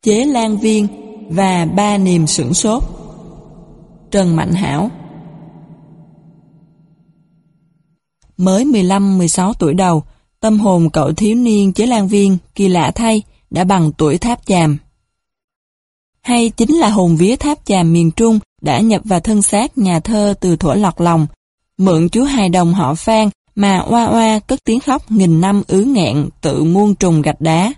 Chế Lan Viên và Ba Niềm sửng sốt. Trần Mạnh Hảo. Mới 15-16 tuổi đầu, tâm hồn cậu thiếu niên Chế Lan Viên kỳ lạ thay đã bằng tuổi Tháp Chàm. Hay chính là hồn vía Tháp Chàm miền Trung đã nhập vào thân xác nhà thơ từ thuở lọt lòng, mượn chú hài đồng họ Phan mà oa oa cất tiếng khóc nghìn năm ứ nghẹn tự muôn trùng gạch đá.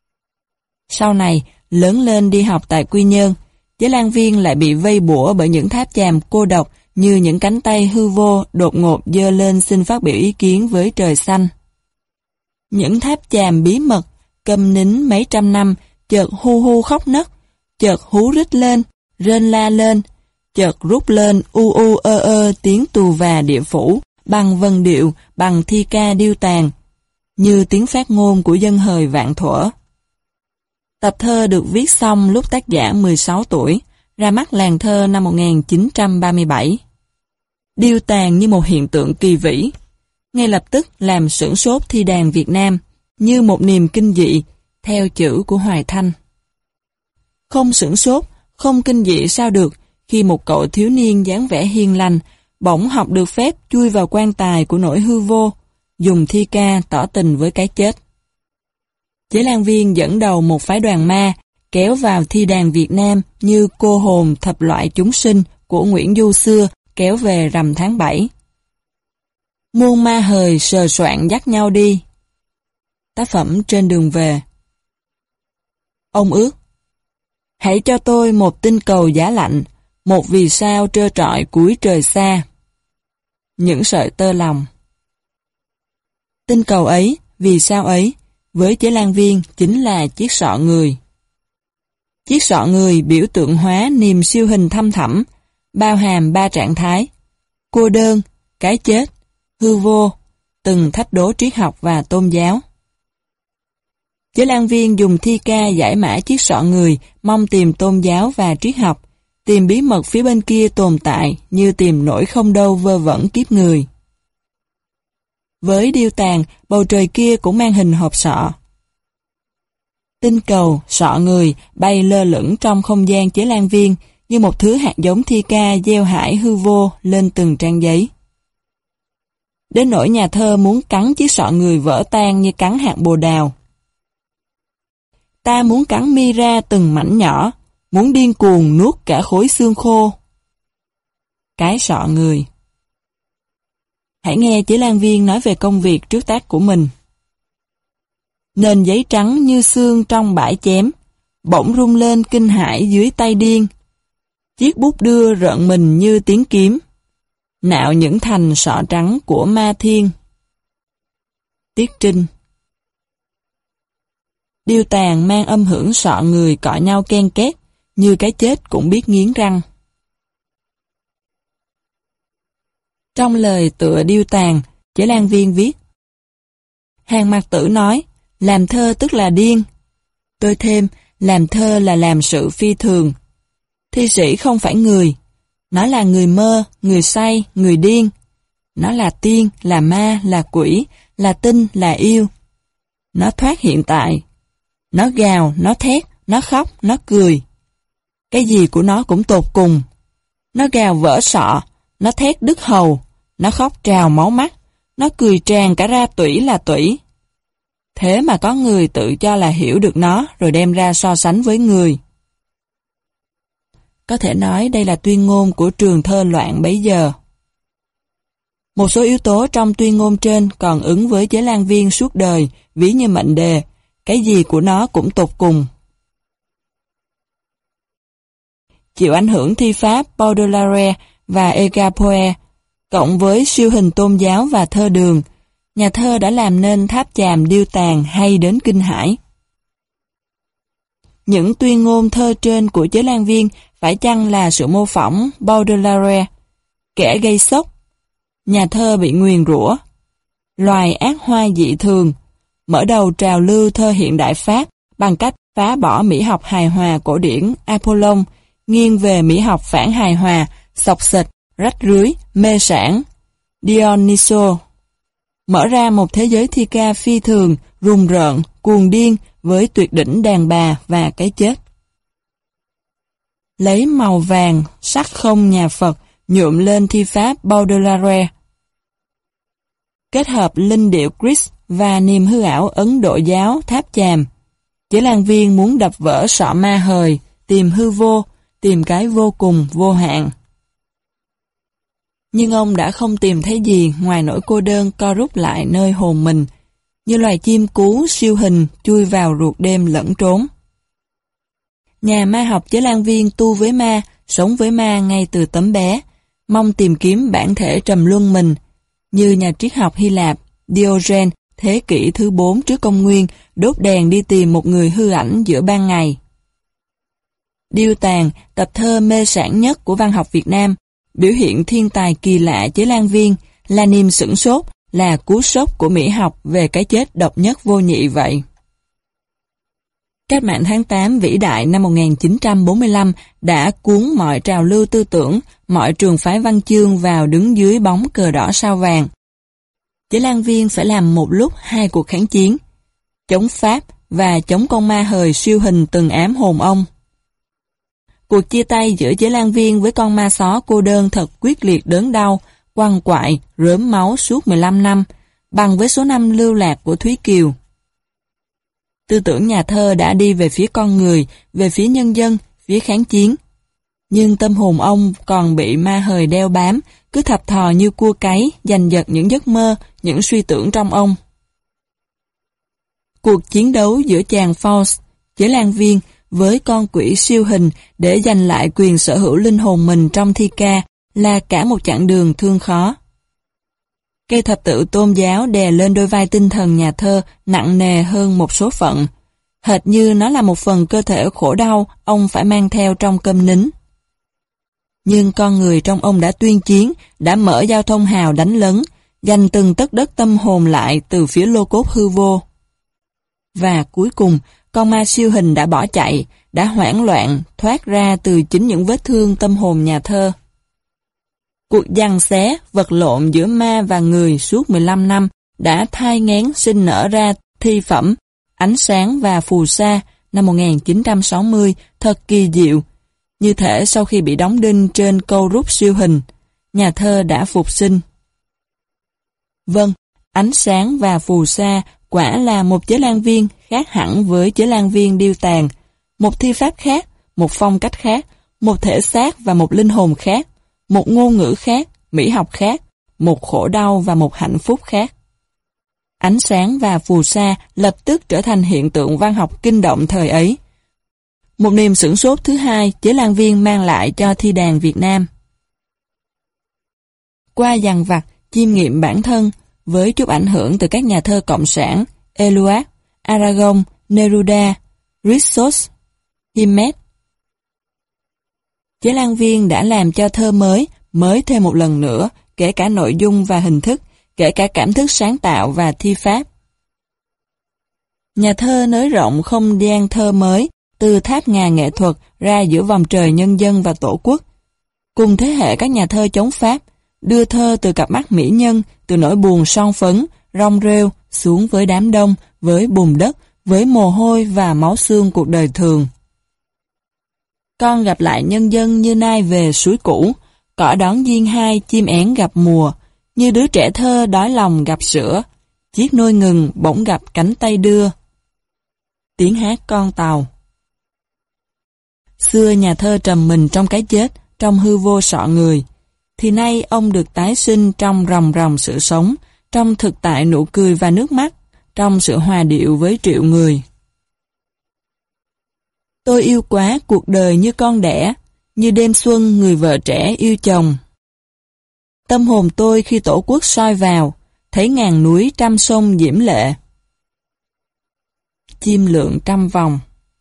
Sau này, lớn lên đi học tại Quy Nhơn, Chế Lan Viên lại bị vây bủa bởi những tháp chàm cô độc như những cánh tay hư vô đột ngột giơ lên xin phát biểu ý kiến với trời xanh. Những tháp chàm bí mật, câm nín mấy trăm năm, chợt hu hu khóc nấc, chợt hú rít lên, rên la lên, chợt rút lên u u ơ tiếng tù và địa phủ, bằng vần điệu, bằng thi ca điêu tàn, như tiếng phát ngôn của dân hời vạn thuở. Tập thơ được viết xong lúc tác giả 16 tuổi, ra mắt làng thơ năm 1937. Điêu tàn như một hiện tượng kỳ vĩ, ngay lập tức làm sửng sốt thi đàn Việt Nam, như một niềm kinh dị, theo chữ của Hoài Thanh. Không sửng sốt, không kinh dị sao được, khi một cậu thiếu niên dáng vẻ hiền lành, bỗng học được phép chui vào quan tài của nỗi hư vô, dùng thi ca tỏ tình với cái chết. Chế Lan Viên dẫn đầu một phái đoàn ma, kéo vào thi đàn Việt Nam như cô hồn thập loại chúng sinh của Nguyễn Du xưa kéo về rằm tháng 7. Muôn ma hời sờ soạn dắt nhau đi. Tác phẩm Trên đường về. Ông ước: hãy cho tôi một tinh cầu giá lạnh, một vì sao trơ trọi cuối trời xa. Những sợi tơ lòng. Tinh cầu ấy, vì sao ấy, với Chế Lan Viên chính là chiếc sọ người. Chiếc sọ người biểu tượng hóa niềm siêu hình thâm thẳm, bao hàm ba trạng thái: cô đơn, cái chết, hư vô, từng thách đố triết học và tôn giáo. Chế Lan Viên dùng thi ca giải mã chiếc sọ người, mong tìm tôn giáo và triết học, tìm bí mật phía bên kia tồn tại như tìm nỗi không đâu vơ vẩn kiếp người. Với điêu tàn, bầu trời kia cũng mang hình hộp sọ. Tinh cầu, sọ người bay lơ lửng trong không gian Chế Lan Viên như một thứ hạt giống thi ca gieo hãi hư vô lên từng trang giấy. Đến nỗi nhà thơ muốn cắn chiếc sọ người vỡ tan như cắn hạt bồ đào. Ta muốn cắn mi ra từng mảnh nhỏ, muốn điên cuồng nuốt cả khối xương khô. Cái sọ người. Hãy nghe Chế Lan Viên nói về công việc trước tác của mình. Nền giấy trắng như xương trong bãi chém, bỗng rung lên kinh hãi dưới tay điên. Chiếc bút đưa rợn mình như tiếng kiếm, nạo những thành sọ trắng của ma thiên. Tiết Trinh. Điêu tàn mang âm hưởng sọ người cọ nhau ken két, như cái chết cũng biết nghiến răng. Trong lời tựa điêu tàn, Chế Lan Viên viết: Hàng Mặc Tử nói, làm thơ tức là điên. Tôi thêm, làm thơ là làm sự phi thường. Thi sĩ không phải người. Nó là người mơ, người say, người điên. Nó là tiên, là ma, là quỷ, là tinh, là yêu. Nó thoát hiện tại. Nó gào, nó thét, nó khóc, nó cười. Cái gì của nó cũng tột cùng. Nó gào vỡ sọ, nó thét đứt hầu, nó khóc trào máu mắt, nó cười tràn cả ra tủy là tủy. Thế mà có người tự cho là hiểu được nó rồi đem ra so sánh với người. Có thể nói đây là tuyên ngôn của trường thơ loạn bấy giờ. Một số yếu tố trong tuyên ngôn trên còn ứng với Chế Lan Viên suốt đời, ví như mệnh đề, cái gì của nó cũng tột cùng. Chịu ảnh hưởng thi pháp Baudelaire và Edgar Poe, cộng với siêu hình tôn giáo và thơ đường, nhà thơ đã làm nên tháp chàm điêu tàn hay đến kinh hãi. Những tuyên ngôn thơ trên của Chế Lan Viên phải chăng là sự mô phỏng Baudelaire, kẻ gây sốc, nhà thơ bị nguyền rủa, loài ác hoa dị thường, mở đầu trào lưu thơ hiện đại Pháp bằng cách phá bỏ mỹ học hài hòa cổ điển Apollon, nghiêng về mỹ học phản hài hòa, xộc xệch, rách rưới, mê sảng, Dionyso, mở ra một thế giới thi ca phi thường, rùng rợn, cuồng điên với tuyệt đỉnh đàn bà và cái chết. lấy màu vàng, sắc không nhà Phật, nhuộm lên thi pháp Baudelaire. Kết hợp linh điệu Christ và niềm hư ảo Ấn Độ giáo tháp chàm, Chế Lan Viên muốn đập vỡ sọ ma hời, tìm hư vô, tìm cái vô cùng, vô hạn. Nhưng ông đã không tìm thấy gì ngoài nỗi cô đơn co rút lại nơi hồn mình, như loài chim cú siêu hình chui vào ruột đêm lẫn trốn. Nhà ma học Chế Lan Viên tu với ma, sống với ma ngay từ tấm bé, mong tìm kiếm bản thể trầm luân mình, như nhà triết học Hy Lạp Diogen thế kỷ thứ 4 trước công nguyên đốt đèn đi tìm một người hư ảnh giữa ban ngày. Điêu Tàn, tập thơ mê sảng nhất của văn học Việt Nam, biểu hiện thiên tài kỳ lạ Chế Lan Viên, là niềm sửng sốt, là cú sốc của mỹ học về cái chết độc nhất vô nhị vậy. Cách mạng tháng 8 vĩ đại năm 1945 đã cuốn mọi trào lưu tư tưởng, mọi trường phái văn chương vào đứng dưới bóng cờ đỏ sao vàng. Chế Lan Viên phải làm một lúc hai cuộc kháng chiến, chống Pháp và chống con ma hời siêu hình từng ám hồn ông. Cuộc chia tay giữa Chế Lan Viên với con ma só cô đơn thật quyết liệt đớn đau, quằn quại, rớm máu suốt 15 năm, bằng với số năm lưu lạc của Thúy Kiều. Tư tưởng nhà thơ đã đi về phía con người, về phía nhân dân, phía kháng chiến. Nhưng tâm hồn ông còn bị ma hời đeo bám, cứ thập thò như cua cáy, giành giật những giấc mơ, những suy tưởng trong ông. Cuộc chiến đấu giữa chàng Faust, Chế Lan Viên, với con quỷ siêu hình để giành lại quyền sở hữu linh hồn mình trong thi ca là cả một chặng đường thương khó. Cây thập tự tôn giáo đè lên đôi vai tinh thần nhà thơ nặng nề hơn một số phận, hệt như nó là một phần cơ thể khổ đau ông phải mang theo trong câm nín. Nhưng con người trong ông đã tuyên chiến, đã mở giao thông hào đánh lấn, giành từng tấc đất tâm hồn lại từ phía lô cốt hư vô. Và cuối cùng, con ma siêu hình đã bỏ chạy, đã hoảng loạn, thoát ra từ chính những vết thương tâm hồn nhà thơ. Cuộc giằng xé, vật lộn giữa ma và người suốt 15 năm đã thai nghén sinh nở ra thi phẩm Ánh sáng và phù sa năm 1960 thật kỳ diệu. Như thể sau khi bị đóng đinh trên câu rút siêu hình, nhà thơ đã phục sinh. Vâng, Ánh sáng và phù sa quả là một Chế Lan Viên khác hẳn với Chế Lan Viên Điêu Tàn, một thi pháp khác, một phong cách khác, một thể xác và một linh hồn khác, một ngôn ngữ khác, mỹ học khác, một khổ đau và một hạnh phúc khác. Ánh sáng và phù sa lập tức trở thành hiện tượng văn học kinh động thời ấy. Một niềm sửng sốt thứ hai Chế Lan Viên mang lại cho thi đàn Việt Nam. Qua dằn vặt, chiêm nghiệm bản thân, với chút ảnh hưởng từ các nhà thơ cộng sản Eluard, Aragon, Neruda, Rissos, Himet, Chế Lan Viên đã làm cho thơ mới thêm một lần nữa, kể cả nội dung và hình thức, kể cả cảm thức sáng tạo và thi pháp. Nhà thơ nới rộng không gian thơ mới, từ tháp ngà nghệ thuật ra giữa vòng trời nhân dân và tổ quốc. Cùng thế hệ các nhà thơ chống Pháp, đưa thơ từ cặp mắt mỹ nhân, từ nỗi buồn son phấn, rong rêu, xuống với đám đông, với bùn đất, với mồ hôi và máu xương cuộc đời thường. Con gặp lại nhân dân như nai về suối cũ, cỏ đón diên hai, chim én gặp mùa, như đứa trẻ thơ đói lòng gặp sữa, chiếc nôi ngừng bỗng gặp cánh tay đưa. Tiếng hát con tàu. Xưa nhà thơ trầm mình trong cái chết, trong hư vô sọ người, thì nay ông được tái sinh trong ròng ròng sự sống, trong thực tại nụ cười và nước mắt, trong sự hòa điệu với triệu người. Tôi yêu quá cuộc đời như con đẻ, như đêm xuân người vợ trẻ yêu chồng. Tâm hồn tôi khi tổ quốc soi vào, thấy ngàn núi trăm sông diễm lệ. Chim lượn trăm vòng.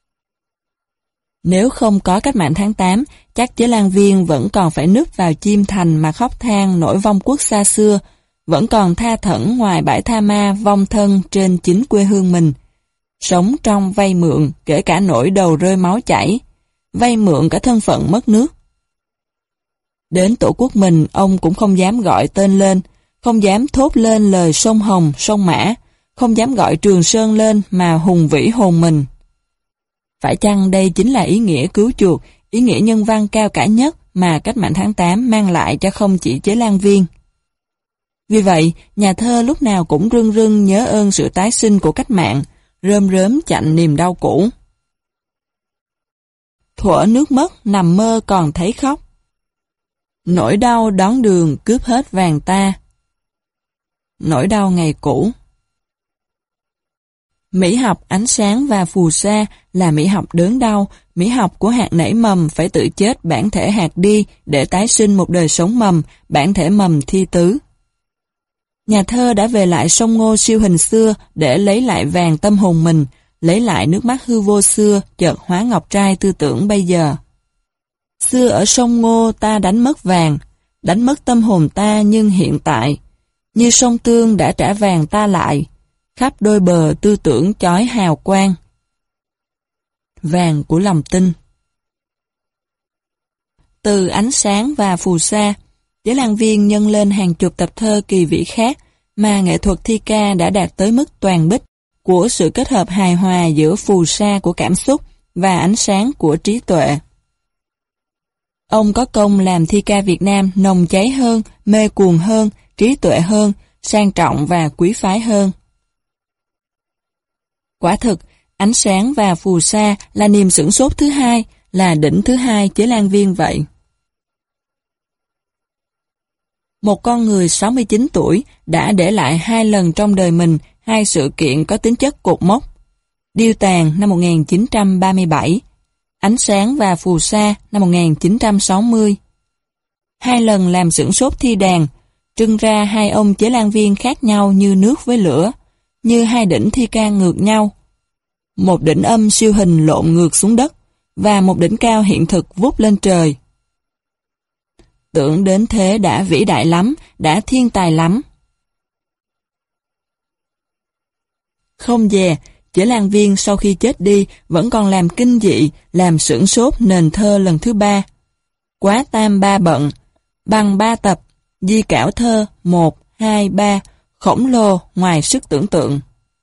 Nếu không có cách mạng tháng 8, chắc Chế Lan Viên vẫn còn phải núp vào chim thành mà khóc than nỗi vong quốc xa xưa, vẫn còn tha thẩn ngoài bãi tha ma vong thân trên chính quê hương mình. Sống trong vay mượn, kể cả nỗi đầu rơi máu chảy, vay mượn cả thân phận mất nước. Đến tổ quốc mình, ông cũng không dám gọi tên lên, không dám thốt lên lời sông Hồng, sông Mã, không dám gọi Trường Sơn lên mà hùng vĩ hồn mình. Phải chăng đây chính là ý nghĩa cứu chuộc, ý nghĩa nhân văn cao cả nhất mà cách mạng tháng 8 mang lại cho không chỉ Chế Lan Viên. Vì vậy, nhà thơ lúc nào cũng rưng rưng nhớ ơn sự tái sinh của cách mạng, rơm rớm chạnh niềm đau cũ. Thuở nước mất, nằm mơ còn thấy khóc. Nỗi đau đón đường cướp hết vàng ta. Nỗi đau ngày cũ. Mỹ học ánh sáng và phù sa là mỹ học đớn đau, mỹ học của hạt nảy mầm phải tự chết bản thể hạt đi để tái sinh một đời sống mầm, bản thể mầm thi tứ. Nhà thơ đã về lại sông Ngô siêu hình xưa để lấy lại vàng tâm hồn mình, lấy lại nước mắt hư vô xưa chợt hóa ngọc trai tư tưởng bây giờ. Xưa ở sông Ngô ta đánh mất vàng, đánh mất tâm hồn ta nhưng hiện tại, như sông Tương đã trả vàng ta lại, khắp đôi bờ tư tưởng chói hào quang. Vàng của lòng tin. Từ ánh sáng và phù sa, Chế Lan Viên nhân lên hàng chục tập thơ kỳ vĩ khác mà nghệ thuật thi ca đã đạt tới mức toàn bích của sự kết hợp hài hòa giữa phù sa của cảm xúc và ánh sáng của trí tuệ. Ông có công làm thi ca Việt Nam nồng cháy hơn, mê cuồng hơn, trí tuệ hơn, sang trọng và quý phái hơn. Quả thực, ánh sáng và phù sa là niềm sửng sốt thứ hai, là đỉnh thứ hai Chế Lan Viên vậy. Một con người 69 tuổi đã để lại 2 lần trong đời mình 2 sự kiện có tính chất cột mốc. Điêu tàn năm 1937, ánh sáng và phù sa năm 1960. 2 lần làm sửng sốt thi đàn, trưng ra 2 ông Chế Lan Viên khác nhau như nước với lửa, như 2 đỉnh thi ca ngược nhau. Một đỉnh âm siêu hình lộn ngược xuống đất, và một đỉnh cao hiện thực vút lên trời. Tưởng đến thế đã vĩ đại lắm, đã thiên tài lắm. Không dè, Chế Lan Viên sau khi chết đi vẫn còn làm kinh dị, làm sửng sốt nền thơ lần thứ 3. Quá tam ba bận, bằng 3 tập, di cảo thơ 1, 2, 3, khổng lồ ngoài sức tưởng tượng.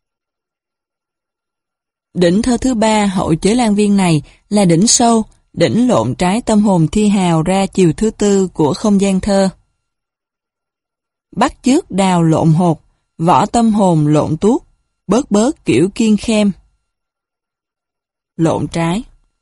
Đỉnh thơ thứ 3 hậu Chế Lan Viên này là đỉnh sâu, đỉnh lộn trái tâm hồn thi hào ra chiều thứ 4 của không gian thơ. Bắt chước đào lộn hột, võ tâm hồn lộn tuốt, bớt bớt kiểu kiên khem. Lộn trái.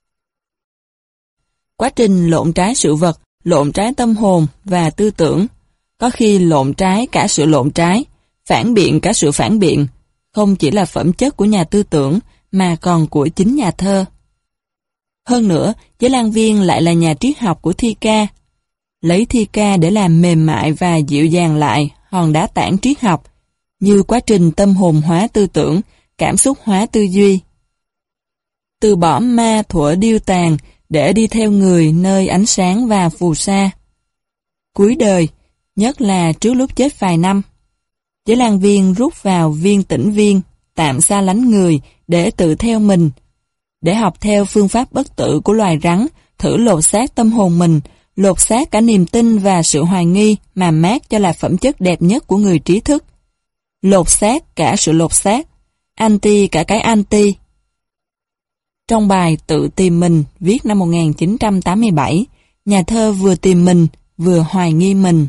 Quá trình lộn trái sự vật, lộn trái tâm hồn và tư tưởng, có khi lộn trái cả sự lộn trái, phản biện cả sự phản biện, không chỉ là phẩm chất của nhà tư tưởng mà còn của chính nhà thơ. Hơn nữa, Chế Lan Viên lại là nhà triết học của thi ca. Lấy thi ca để làm mềm mại và dịu dàng lại hòn đá tảng triết học, như quá trình tâm hồn hóa tư tưởng, cảm xúc hóa tư duy. Từ bỏ ma thuở điêu tàn để đi theo người nơi ánh sáng và phù sa. Cuối đời, nhất là trước lúc chết vài năm, Chế Lan Viên rút vào viên tĩnh viên, tạm xa lánh người để tự theo mình, để học theo phương pháp bất tử của loài rắn, thử lột xác tâm hồn mình, lột xác cả niềm tin và sự hoài nghi mà Mác cho là phẩm chất đẹp nhất của người trí thức. Lột xác cả sự lột xác, anti cả cái anti. Trong bài Tự tìm mình viết năm 1987, nhà thơ vừa tìm mình, vừa hoài nghi mình.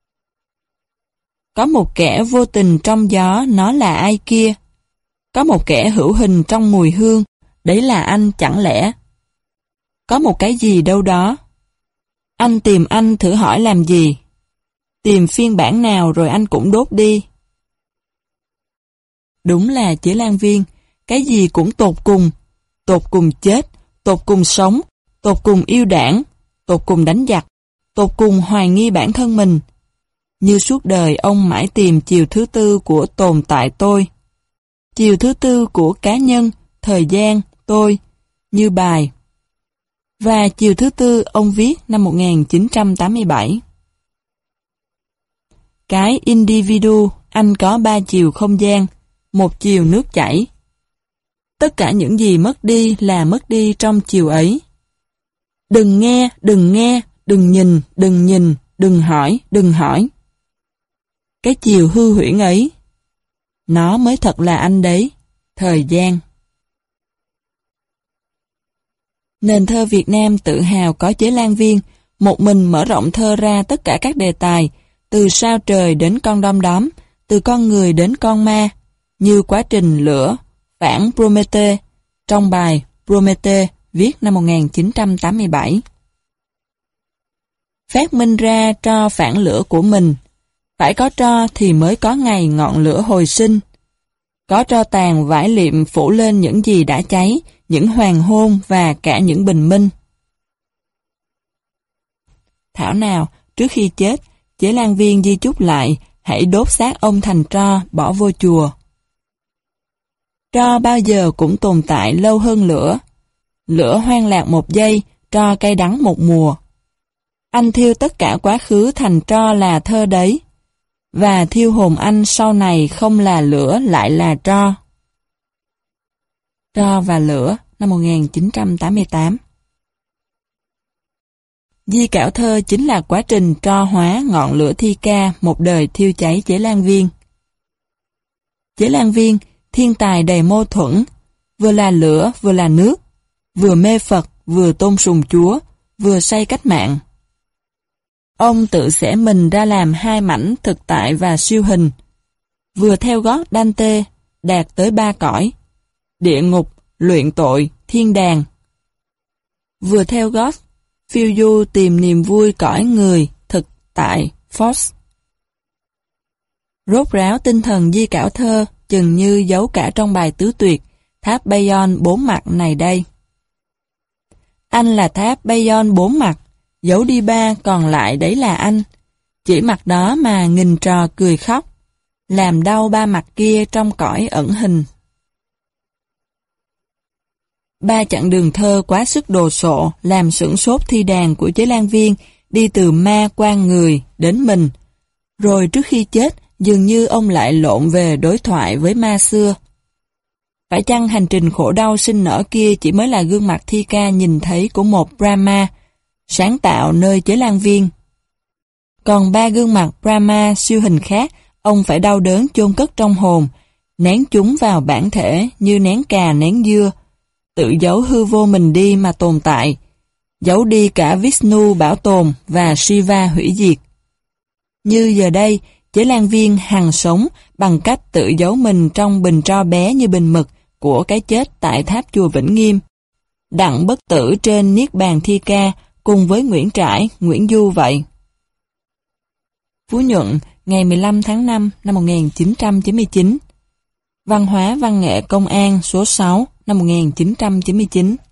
Có một kẻ vô tình trong gió, nó là ai kia? Có một kẻ hữu hình trong mùi hương, đấy là anh chẳng lẽ? Có một cái gì đâu đó? Anh tìm anh thử hỏi làm gì? Tìm phiên bản nào rồi anh cũng đốt đi. Đúng là Chế Lan Viên, cái gì cũng tột cùng chết, tột cùng sống, tột cùng yêu đảng, tột cùng đánh giặc, tột cùng hoài nghi bản thân mình. Như suốt đời ông mãi tìm chiều thứ 4 của tồn tại tôi. Chiều thứ 4 của cá nhân, thời gian, tôi, như bài. Và chiều thứ 4 ông viết năm 1987. Cái individu, anh có 3 chiều không gian, 1 chiều nước chảy. Tất cả những gì mất đi là mất đi trong chiều ấy. Đừng nghe, đừng nghe, đừng nhìn, đừng hỏi. Cái chiều hư huyễn ấy, nó mới thật là anh đấy, thời gian. Nền thơ Việt Nam tự hào có Chế Lan Viên, một mình mở rộng thơ ra tất cả các đề tài, từ sao trời đến con đom đóm, từ con người đến con ma, như quá trình lửa, phản Prométhée, trong bài Prométhée viết năm 1987. Phát minh ra tro phản lửa của mình, phải có tro thì mới có ngày ngọn lửa hồi sinh. Có tro tàn vải liệm phủ lên những gì đã cháy, những hoàng hôn và cả những bình minh. Thảo nào, trước khi chết, Chế Lan Viên di chúc lại, hãy đốt xác ông thành tro, bỏ vô chùa. Tro bao giờ cũng tồn tại lâu hơn lửa. Lửa hoang lạc một giây, tro cay đắng một mùa. Anh thiêu tất cả quá khứ thành tro là thơ đấy. Và thiêu hồn anh sau này không là lửa lại là tro. Tro và lửa, năm 1988. Di cảo thơ chính là quá trình tro hóa ngọn lửa thi ca một đời thiêu cháy Chế Lan Viên. Chế Lan Viên, thiên tài đầy mâu thuẫn, vừa là lửa vừa là nước, vừa mê Phật vừa tôn sùng Chúa, vừa say cách mạng. Ông tự xẻ mình ra làm hai mảnh thực tại và siêu hình, vừa theo gót Dante, đạt tới ba cõi, địa ngục, luyện tội, thiên đàng, vừa theo gót phiêu du tìm niềm vui cõi người, thực tại, Phos. Rốt ráo tinh thần di cảo thơ, chừng như giấu cả trong bài tứ tuyệt, tháp Bayon bốn mặt này đây. Anh là tháp Bayon bốn mặt, giấu đi ba còn lại đấy là anh. Chỉ mặt đó mà nghìn trò cười khóc, làm đau ba mặt kia trong cõi ẩn hình. Ba chặng đường thơ quá sức đồ sộ, làm sửng sốt thi đàn của Chế Lan Viên, đi từ ma qua người đến mình. Rồi trước khi chết, dường như ông lại lộn về đối thoại với ma xưa. Phải chăng hành trình khổ đau sinh nở kia chỉ mới là gương mặt thi ca nhìn thấy của một Brahma, sáng tạo nơi Chế Lan Viên? Còn ba gương mặt Brahma siêu hình khác, ông phải đau đớn chôn cất trong hồn, nén chúng vào bản thể như nén cà nén dưa, tự giấu hư vô mình đi mà tồn tại, giấu đi cả Vishnu bảo tồn và Shiva hủy diệt. Như giờ đây, Chế Lan Viên hằng sống bằng cách tự giấu mình trong bình tro bé như bình mực của cái chết tại tháp chùa Vĩnh Nghiêm. Đặng bất tử trên Niết Bàn Thi Ca cùng với Nguyễn Trãi, Nguyễn Du vậy. Phú Nhuận, ngày 15 tháng 5 năm 1999. Văn hóa Văn nghệ Công an số 6 năm 1999.